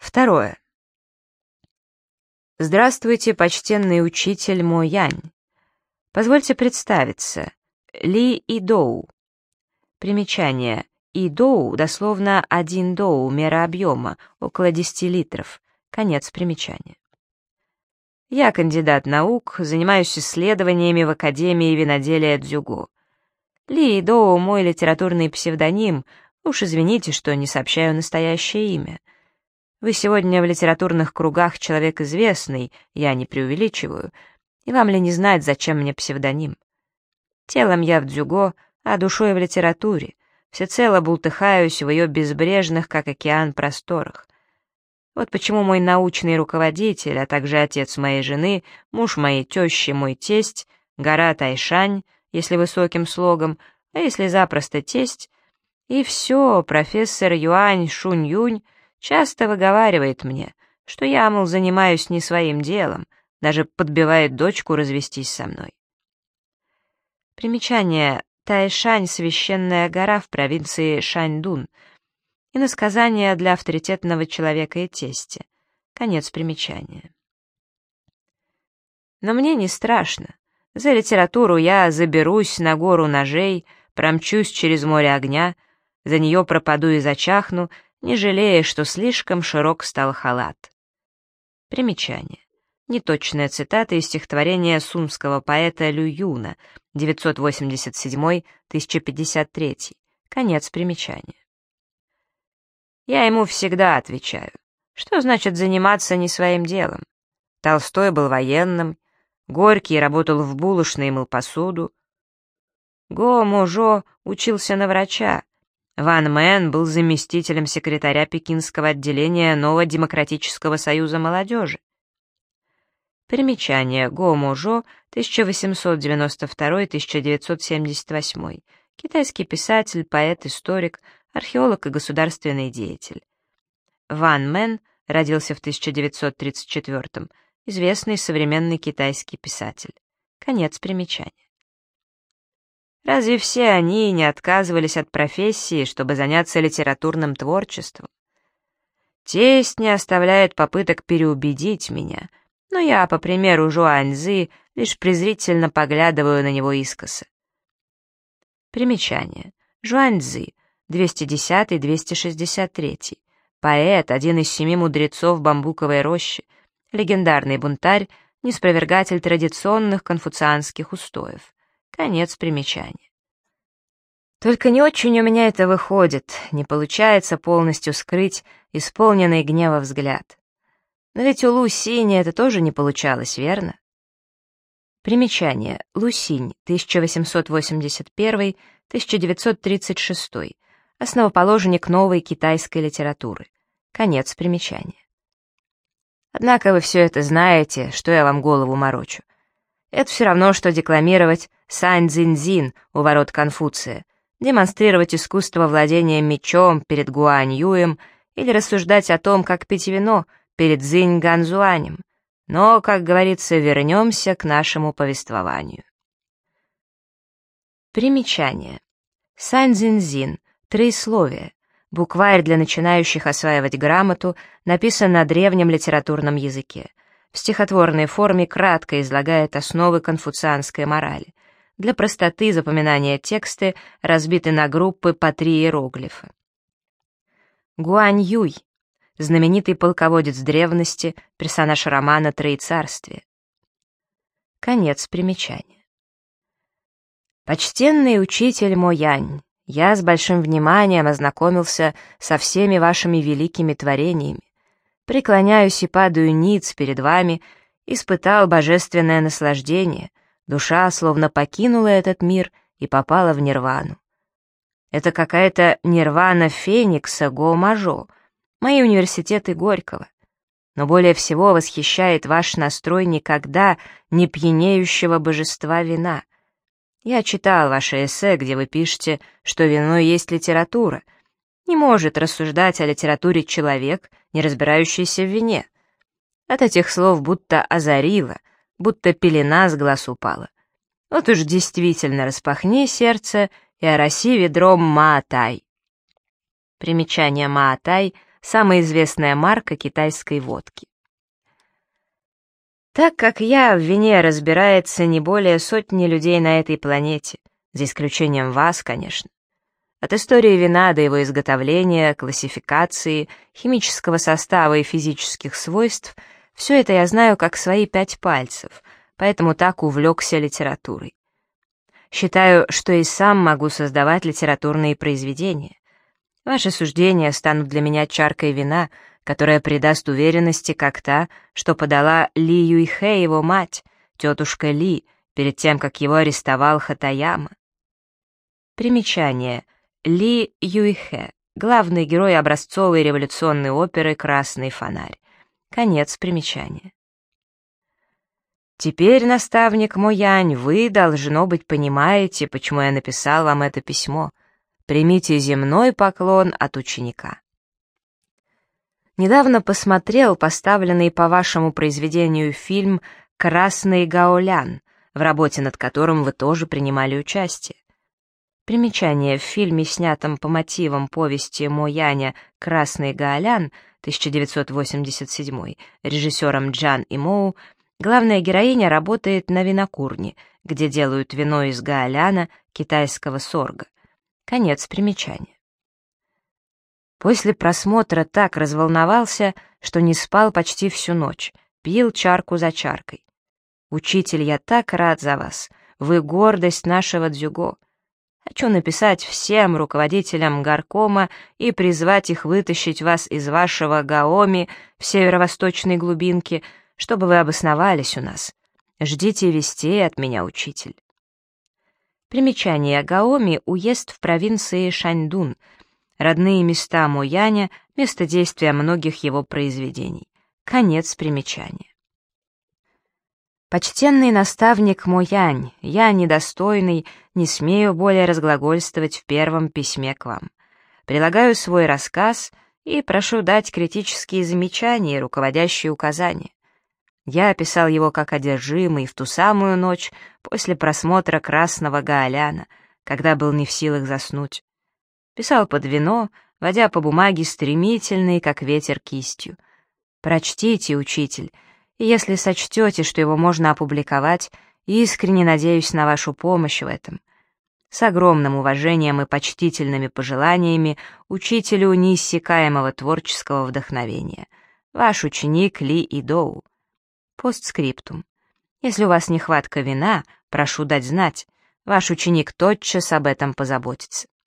Второе. Здравствуйте, почтенный учитель Мо Янь. Позвольте представиться. Ли Идоу. Примечание. Идоу, дословно 1 доу, мера объема, около 10 литров. Конец примечания. Я кандидат наук, занимаюсь исследованиями в Академии виноделия Цзюго. Ли Идоу — мой литературный псевдоним, уж извините, что не сообщаю настоящее имя. Вы сегодня в литературных кругах человек известный, я не преувеличиваю, и вам ли не знать, зачем мне псевдоним? Телом я в дзюго, а душой в литературе, всецело бултыхаюсь в ее безбрежных, как океан, просторах. Вот почему мой научный руководитель, а также отец моей жены, муж моей тещи, мой тесть, гора Тайшань, если высоким слогом, а если запросто тесть, и все, профессор Юань Шунь-Юнь, часто выговаривает мне, что я, мол, занимаюсь не своим делом, даже подбивает дочку развестись со мной. Примечание. Тайшань — священная гора в провинции Шаньдун. Иносказание для авторитетного человека и тестя. Конец примечания. Но мне не страшно. За литературу я заберусь на гору ножей, промчусь через море огня, за нее пропаду и зачахну, не жалея, что слишком широк стал халат. Примечание. Неточная цитата из стихотворения сунского поэта Лю Юна, 987-1053. Конец примечания. Я ему всегда отвечаю, что значит заниматься не своим делом. Толстой был военным, Горький работал в булочной и мыл посуду, Го Можо учился на врача, Ван Мэн был заместителем секретаря пекинского отделения Нового демократического союза молодежи. Примечание. Го Можо, 1892-1978. Китайский писатель, поэт, историк, археолог и государственный деятель. Ван Мэн родился в 1934, известный современный китайский писатель. Конец примечания. Разве все они не отказывались от профессии, чтобы заняться литературным творчеством? Тесть не оставляет попыток переубедить меня, но я, по примеру Жуаньцзы, лишь презрительно поглядываю на него искоса. Примечание. Жуаньцзы, 210-263. Поэт, один из 7 мудрецов бамбуковой рощи, легендарный бунтарь, неспровергатель традиционных конфуцианских устоев. Конец примечания. Только не очень у меня это выходит, не получается полностью скрыть исполненный гнева взгляд. Но ведь у Лу Синя это тоже не получалось, верно? Примечание. Лу Синь, 1881-1936, основоположник новой китайской литературы. Конец примечания. Однако вы все это знаете, что я вам голову морочу. Это все равно, что декламировать «Сань Цзиньцзин» у ворот Конфуция, демонстрировать искусство владения мечом перед Гуань Юем или рассуждать о том, как пить вино перед Цзинь Ганзуанем. Но, как говорится, вернемся к нашему повествованию. Примечание. Сань Цзиньцзин, троисловие, букварь для начинающих осваивать грамоту, написан на древнем литературном языке. В стихотворной форме кратко излагает основы конфуцианской морали. Для простоты запоминания тексты разбиты на группы по 3 иероглифа. Гуань Юй, знаменитый полководец древности, персонаж романа «Троецарствие». Конец примечания. Почтенный учитель Мо Янь, я с большим вниманием ознакомился со всеми вашими великими творениями. Преклоняюсь и падаю ниц перед вами, испытал божественное наслаждение, душа словно покинула этот мир и попала в нирвану. Это какая-то нирвана Феникса Го-Мажо, мои университеты Горького. Но более всего восхищает ваш настрой никогда не пьянеющего божества вина. Я читал ваше эссе, где вы пишете, что вино есть литература. Не может рассуждать о литературе человек, не разбирающийся в вине. От этих слов будто озарило, будто пелена с глаз упала. Вот уж действительно распахни сердце и ороси ведром Маатай. Примечание Маатай самая известная марка китайской водки. Так как я в вине разбирается не более сотни людей на этой планете, за исключением вас, конечно. От истории вина до его изготовления, классификации, химического состава и физических свойств — все это я знаю как свои 5 пальцев, поэтому так увлекся литературой. Считаю, что и сам могу создавать литературные произведения. Ваши суждения станут для меня чаркой вина, которая придаст уверенности, как та, что подала Ли Юйхэ его мать, тетушка Ли, перед тем, как его арестовал Хатаяма. Примечание. Ли Юйхэ, главный герой образцовой революционной оперы «Красный фонарь». Конец примечания. Теперь, наставник Мо Янь, вы, должно быть, понимаете, почему я написал вам это письмо. Примите земной поклон от ученика. Недавно посмотрел поставленный по вашему произведению фильм «Красный Гаолян», в работе над которым вы тоже принимали участие. Примечание: в фильме, снятом по мотивам повести Мо Яня «Красный Гаолян» 1987, режиссером Джан Имоу, главная героиня работает на винокурне, где делают вино из гаоляна, китайского сорга. Конец примечания. После просмотра так разволновался, что не спал почти всю ночь, пил чарку за чаркой. Учитель, я так рад за вас, вы гордость нашего дзюго. Хочу написать всем руководителям горкома и призвать их вытащить вас из вашего Гаоми в северо-восточной глубинке, чтобы вы обосновались у нас. Ждите вестей от меня, учитель. Примечание: Гаоми — уезд в провинции Шаньдун, родные места Мо Яня, место действия многих его произведений. Конец примечания. Почтенный наставник Мо Янь, я, недостойный, не смею более разглагольствовать в первом письме к вам. Прилагаю свой рассказ и прошу дать критические замечания и руководящие указания. Я описал его как одержимый в ту самую ночь после просмотра «Красного Гаоляна», когда был не в силах заснуть. Писал под вино, водя по бумаге стремительной, как ветер, кистью. Прочтите, учитель, и если сочтете, что его можно опубликовать, искренне надеюсь на вашу помощь в этом. С огромным уважением и почтительными пожеланиями учителю неиссякаемого творческого вдохновения. Ваш ученик Ли Идоу. Постскриптум. Если у вас нехватка вина, прошу дать знать. Ваш ученик тотчас об этом позаботится.